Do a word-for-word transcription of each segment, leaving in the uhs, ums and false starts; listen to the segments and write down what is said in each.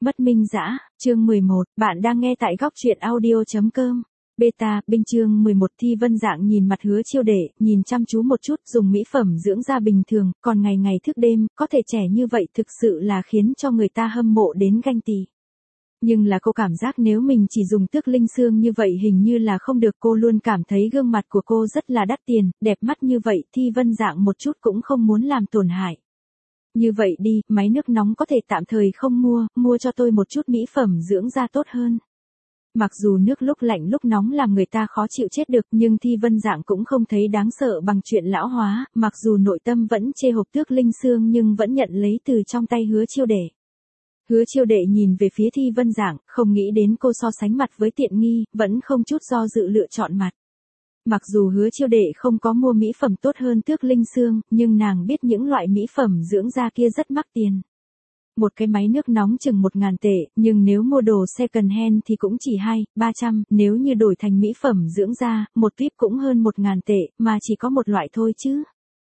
Mất minh dã, chương mười một, bạn đang nghe tại góc truyện audio chấm com. Beta, binh chương mười một. Thi Vân Dạng nhìn mặt Hứa Chiêu Đệ, nhìn chăm chú một chút, dùng mỹ phẩm dưỡng da bình thường, còn ngày ngày thức đêm, có thể trẻ như vậy thực sự là khiến cho người ta hâm mộ đến ganh tỳ. Nhưng là cô cảm giác nếu mình chỉ dùng tước linh xương như vậy hình như là không được, cô luôn cảm thấy gương mặt của cô rất là đắt tiền, đẹp mắt như vậy, Thi Vân Dạng một chút cũng không muốn làm tổn hại. Như vậy đi, máy nước nóng có thể tạm thời không mua, mua cho tôi một chút mỹ phẩm dưỡng da tốt hơn. Mặc dù nước lúc lạnh lúc nóng làm người ta khó chịu chết được, nhưng Thi Vân Dạng cũng không thấy đáng sợ bằng chuyện lão hóa, mặc dù nội tâm vẫn chê hộp tước linh xương nhưng vẫn nhận lấy từ trong tay Hứa Chiêu Đệ. Hứa Chiêu Đệ nhìn về phía Thi Vân Dạng, không nghĩ đến cô so sánh mặt với tiện nghi, vẫn không chút do dự lựa chọn mặt. Mặc dù Hứa Chiêu Đệ không có mua mỹ phẩm tốt hơn tước linh xương, nhưng nàng biết những loại mỹ phẩm dưỡng da kia rất mắc tiền. Một cái máy nước nóng chừng một ngàn tệ, nhưng nếu mua đồ second hand thì cũng chỉ hai, ba trăm, nếu như đổi thành mỹ phẩm dưỡng da, một tuyếp cũng hơn một ngàn tệ, mà chỉ có một loại thôi chứ.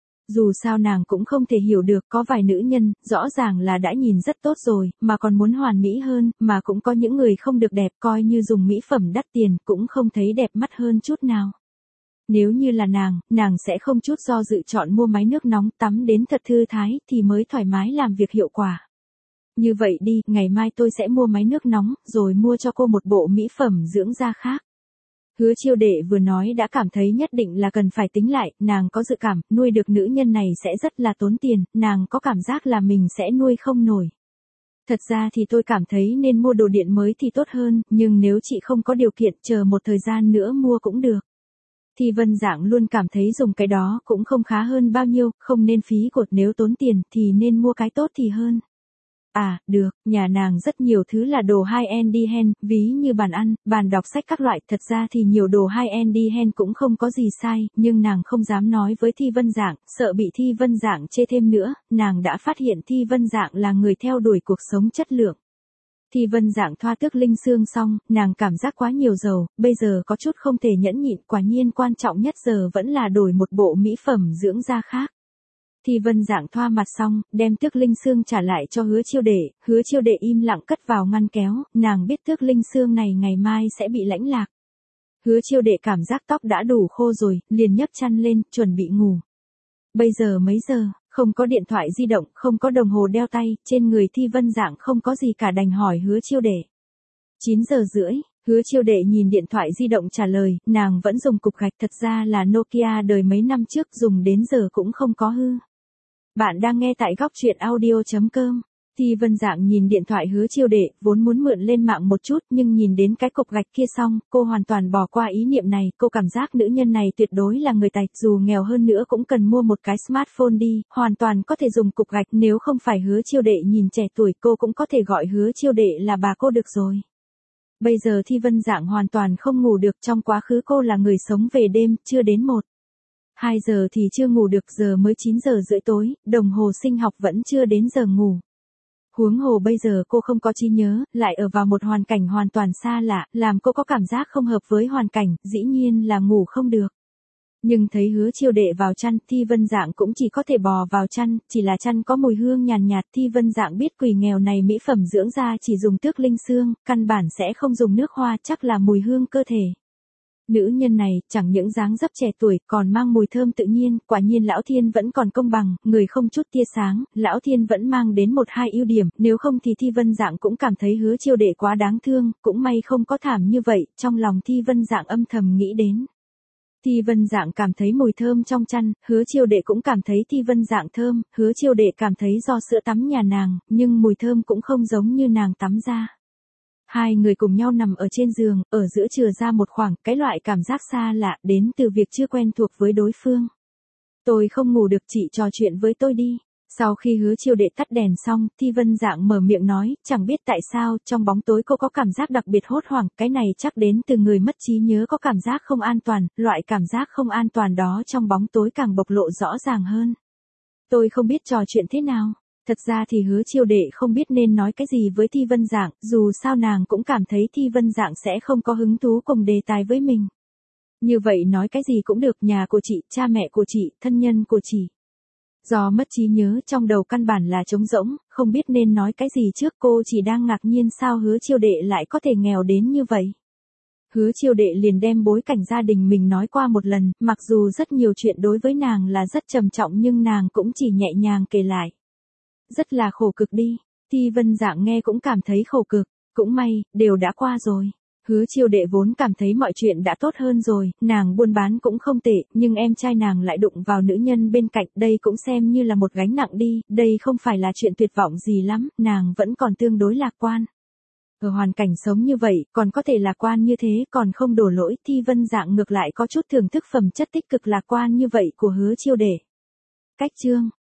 Dù sao nàng cũng không thể hiểu được, có vài nữ nhân, rõ ràng là đã nhìn rất tốt rồi, mà còn muốn hoàn mỹ hơn, mà cũng có những người không được đẹp, coi như dùng mỹ phẩm đắt tiền, cũng không thấy đẹp mắt hơn chút nào. Nếu như là nàng, nàng sẽ không chút do dự chọn mua máy nước nóng tắm đến thật thư thái thì mới thoải mái làm việc hiệu quả. Như vậy đi, ngày mai tôi sẽ mua máy nước nóng, rồi mua cho cô một bộ mỹ phẩm dưỡng da khác. Hứa Chiêu Đệ vừa nói đã cảm thấy nhất định là cần phải tính lại, nàng có dự cảm, nuôi được nữ nhân này sẽ rất là tốn tiền, nàng có cảm giác là mình sẽ nuôi không nổi. Thật ra thì tôi cảm thấy nên mua đồ điện mới thì tốt hơn, nhưng nếu chị không có điều kiện, chờ một thời gian nữa mua cũng được. Thi Vân Dạng luôn cảm thấy dùng cái đó cũng không khá hơn bao nhiêu, không nên phí cột, nếu tốn tiền thì nên mua cái tốt thì hơn. À, được, nhà nàng rất nhiều thứ là đồ high-end hand, ví như bàn ăn, bàn đọc sách các loại, thật ra thì nhiều đồ high-end hand cũng không có gì sai, nhưng nàng không dám nói với Thi Vân Dạng, sợ bị Thi Vân Dạng chê thêm nữa, nàng đã phát hiện Thi Vân Dạng là người theo đuổi cuộc sống chất lượng. Thi Vân Dạng thoa tước linh xương xong, nàng cảm giác quá nhiều dầu, bây giờ có chút không thể nhẫn nhịn, quả nhiên quan trọng nhất giờ vẫn là đổi một bộ mỹ phẩm dưỡng da khác. Thi Vân Dạng thoa mặt xong, đem tước linh xương trả lại cho Hứa Chiêu Đệ, Hứa Chiêu Đệ im lặng cất vào ngăn kéo, nàng biết tước linh xương này ngày mai sẽ bị lãnh lạc. Hứa Chiêu Đệ cảm giác tóc đã đủ khô rồi, liền nhấc chăn lên, chuẩn bị ngủ. Bây giờ mấy giờ, không có điện thoại di động, không có đồng hồ đeo tay, trên người Thi Vân Dạng không có gì cả, đành hỏi Hứa Chiêu Đệ. chín giờ rưỡi. Hứa Chiêu Đệ nhìn điện thoại di động trả lời, nàng vẫn dùng cục gạch, thật ra là Nokia đời mấy năm trước, dùng đến giờ cũng không có hư. Bạn đang nghe tại góc truyện audio chấm com. Thi Vân Dạng nhìn điện thoại Hứa Chiêu Đệ, vốn muốn mượn lên mạng một chút, nhưng nhìn đến cái cục gạch kia xong, cô hoàn toàn bỏ qua ý niệm này, cô cảm giác nữ nhân này tuyệt đối là người tài, dù nghèo hơn nữa cũng cần mua một cái smartphone đi, hoàn toàn có thể dùng cục gạch, nếu không phải Hứa Chiêu Đệ nhìn trẻ tuổi, cô cũng có thể gọi Hứa Chiêu Đệ là bà cô được rồi. Bây giờ Thi Vân Dạng hoàn toàn không ngủ được, trong quá khứ cô là người sống về đêm, chưa đến một hai giờ thì chưa ngủ được, giờ mới chín giờ rưỡi tối, đồng hồ sinh học vẫn chưa đến giờ ngủ. Huống hồ bây giờ cô không có trí nhớ, lại ở vào một hoàn cảnh hoàn toàn xa lạ, làm cô có cảm giác không hợp với hoàn cảnh, dĩ nhiên là ngủ không được. Nhưng thấy Hứa Chiêu Đệ vào chăn, Thi Vân Dạng cũng chỉ có thể bò vào chăn, chỉ là chăn có mùi hương nhàn nhạt, Thi Vân Dạng biết quỷ nghèo này mỹ phẩm dưỡng da chỉ dùng tước linh xương, căn bản sẽ không dùng nước hoa, chắc là mùi hương cơ thể. Nữ nhân này, chẳng những dáng dấp trẻ tuổi, còn mang mùi thơm tự nhiên, quả nhiên Lão Thiên vẫn còn công bằng, người không chút tia sáng, Lão Thiên vẫn mang đến một hai ưu điểm, nếu không thì Thi Vân Dạng cũng cảm thấy Hứa Chiêu Đệ quá đáng thương, cũng may không có thảm như vậy, trong lòng Thi Vân Dạng âm thầm nghĩ đến. Thi Vân Dạng cảm thấy mùi thơm trong chăn, Hứa Chiêu Đệ cũng cảm thấy Thi Vân Dạng thơm, Hứa Chiêu Đệ cảm thấy do sữa tắm nhà nàng, nhưng mùi thơm cũng không giống như nàng tắm ra. Hai người cùng nhau nằm ở trên giường, ở giữa chừa ra một khoảng, cái loại cảm giác xa lạ, đến từ việc chưa quen thuộc với đối phương. Tôi không ngủ được, chị trò chuyện với tôi đi. Sau khi Hứa Chiêu Đệ tắt đèn xong, Thi Vân Dạng mở miệng nói, chẳng biết tại sao, trong bóng tối cô có cảm giác đặc biệt hốt hoảng, cái này chắc đến từ người mất trí nhớ, có cảm giác không an toàn, loại cảm giác không an toàn đó trong bóng tối càng bộc lộ rõ ràng hơn. Tôi không biết trò chuyện thế nào. Thật ra thì Hứa Chiêu Đệ không biết nên nói cái gì với Thi Vân Dạng, dù sao nàng cũng cảm thấy Thi Vân Dạng sẽ không có hứng thú cùng đề tài với mình. Như vậy nói cái gì cũng được, nhà của chị, cha mẹ của chị, thân nhân của chị. Do mất trí nhớ trong đầu căn bản là trống rỗng, không biết nên nói cái gì trước, cô chỉ đang ngạc nhiên sao Hứa Chiêu Đệ lại có thể nghèo đến như vậy. Hứa Chiêu Đệ liền đem bối cảnh gia đình mình nói qua một lần, mặc dù rất nhiều chuyện đối với nàng là rất trầm trọng nhưng nàng cũng chỉ nhẹ nhàng kể lại. Rất là khổ cực đi, Thi Vân Dạng nghe cũng cảm thấy khổ cực, cũng may, đều đã qua rồi. Hứa Chiêu Đệ vốn cảm thấy mọi chuyện đã tốt hơn rồi, nàng buôn bán cũng không tệ, nhưng em trai nàng lại đụng vào nữ nhân bên cạnh, đây cũng xem như là một gánh nặng đi, đây không phải là chuyện tuyệt vọng gì lắm, nàng vẫn còn tương đối lạc quan. Ở hoàn cảnh sống như vậy, còn có thể lạc quan như thế, còn không đổ lỗi, Thi Vân Dạng ngược lại có chút thưởng thức phẩm chất tích cực lạc quan như vậy của Hứa Chiêu Đệ. Cách chương